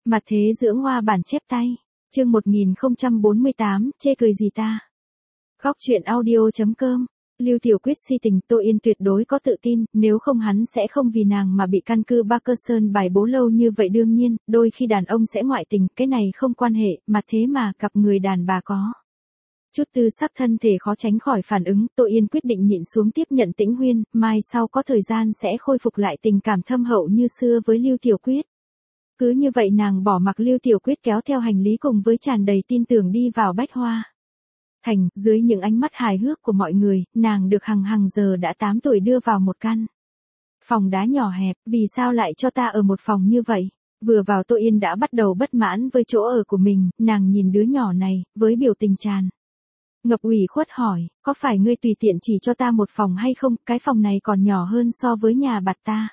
Mặt thế dưỡng hoa bản chép tay. Chương 1048, chê cười gì ta? Góc truyện audio.com. Lưu Tiểu Quyết si tình, Tô Yên tuyệt đối có tự tin, nếu không hắn sẽ không vì nàng mà bị căn cứ Parkinson bài bố lâu như vậy. Đương nhiên, đôi khi đàn ông sẽ ngoại tình, cái này không quan hệ, mà thế mà cặp người đàn bà có chút tư sắc thân thể khó tránh khỏi phản ứng. Tô Yên quyết định nhịn xuống tiếp nhận Tĩnh Huyên, mai sau có thời gian sẽ khôi phục lại tình cảm thâm hậu như xưa với Lưu Tiểu Quyết. Cứ như vậy nàng bỏ mặc Lưu Tiểu Quyết kéo theo hành lý cùng với tràn đầy tin tưởng đi vào Bách Hoa Thành. Dưới những ánh mắt hài hước của mọi người, nàng được hằng giờ đã 8 tuổi đưa vào một căn phòng đá nhỏ hẹp. Vì sao lại cho ta ở một phòng như vậy? Vừa vào Tô Yên đã bắt đầu bất mãn với chỗ ở của mình, nàng nhìn đứa nhỏ này, với biểu tình tràn ngập ủy khuất hỏi, có phải ngươi tùy tiện chỉ cho ta một phòng hay không? Cái phòng này còn nhỏ hơn so với nhà bạt ta.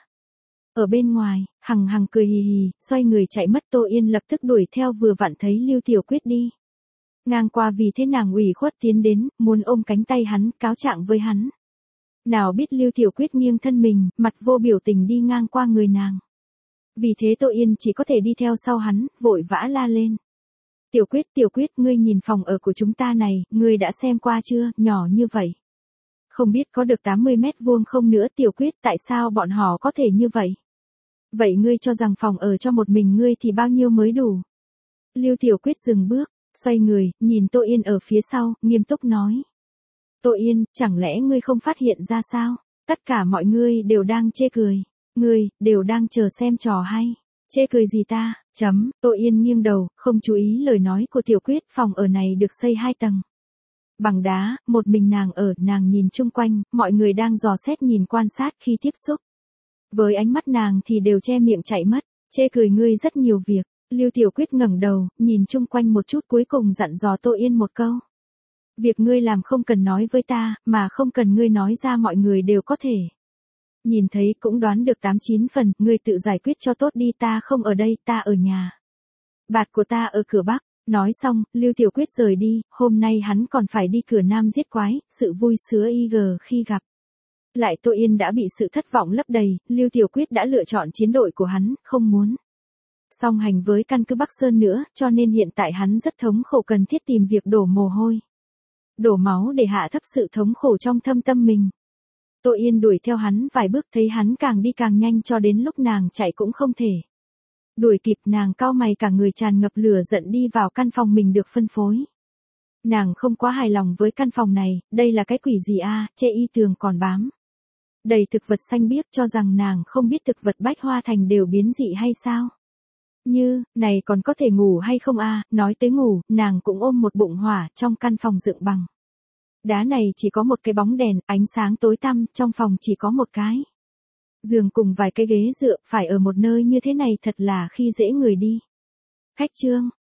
Ở bên ngoài, hằng cười hì hì, xoay người chạy mất. Tô Yên lập tức đuổi theo, vừa vặn thấy Lưu Tiểu Quyết đi ngang qua, vì thế nàng ủy khuất tiến đến, muốn ôm cánh tay hắn, cáo trạng với hắn. Nào biết Lưu Tiểu Quyết nghiêng thân mình, mặt vô biểu tình đi ngang qua người nàng. Vì thế Tô Yên chỉ có thể đi theo sau hắn, vội vã la lên. Tiểu Quyết, ngươi nhìn phòng ở của chúng ta này, ngươi đã xem qua chưa? Nhỏ như vậy, không biết có được 80 mét vuông không nữa? Tiểu Quyết, tại sao bọn họ có thể như vậy? Vậy ngươi cho rằng phòng ở cho một mình ngươi thì bao nhiêu mới đủ? Lưu Tiểu Quyết dừng bước, xoay người, nhìn Tô Yên ở phía sau, nghiêm túc nói. Tô Yên, chẳng lẽ ngươi không phát hiện ra sao? Tất cả mọi người đều đang chê cười. Ngươi, đều đang chờ xem trò hay. Chê cười gì ta? Tô Yên nghiêng đầu, không chú ý lời nói của Tiểu Quyết. Phòng ở này được xây 2 tầng bằng đá, một mình nàng ở. Nàng nhìn chung quanh, mọi người đang dò xét nhìn quan sát. Khi tiếp xúc với ánh mắt nàng thì đều che miệng chạy mất. Chê cười ngươi rất nhiều việc. Lưu Tiểu Quyết ngẩng đầu, nhìn chung quanh một chút, cuối cùng dặn dò Tô Yên một câu. Việc ngươi làm không cần nói với ta, mà không cần ngươi nói ra mọi người đều có thể nhìn thấy, cũng đoán được 8-9 phần. Ngươi tự giải quyết cho tốt đi, ta không ở đây, ta ở nhà bạt của ta ở cửa Bắc. Nói xong, Lưu Tiểu Quyết rời đi. Hôm nay hắn còn phải đi cửa Nam giết quái. Sự vui sướng IG khi gặp lại Tô Yên đã bị sự thất vọng lấp đầy. Lưu Tiểu Quyết đã lựa chọn chiến đội của hắn, không muốn song hành với căn cứ Bắc Sơn nữa, cho nên hiện tại hắn rất thống khổ, cần thiết tìm việc đổ mồ hôi, đổ máu để hạ thấp sự thống khổ trong thâm tâm mình. Tô Yên đuổi theo hắn vài bước, thấy hắn càng đi càng nhanh, cho đến lúc nàng chạy cũng không thể đuổi kịp. Nàng cau mày, cả người tràn ngập lửa giận đi vào căn phòng mình được phân phối. Nàng không quá hài lòng với căn phòng này, đây là cái quỷ gì a? Chê y tường còn bám đầy thực vật xanh biếc, cho rằng nàng không biết thực vật Bách Hoa Thành đều biến dị hay sao? Như, này còn có thể ngủ hay không a? Nói tới ngủ, nàng cũng ôm một bụng hỏa. Trong căn phòng dựng bằng đá này chỉ có một cái bóng đèn, ánh sáng tối tăm. Trong phòng chỉ có một cái giường cùng vài cái ghế dựa, phải ở một nơi như thế này thật là khi dễ người đi. Khách trương,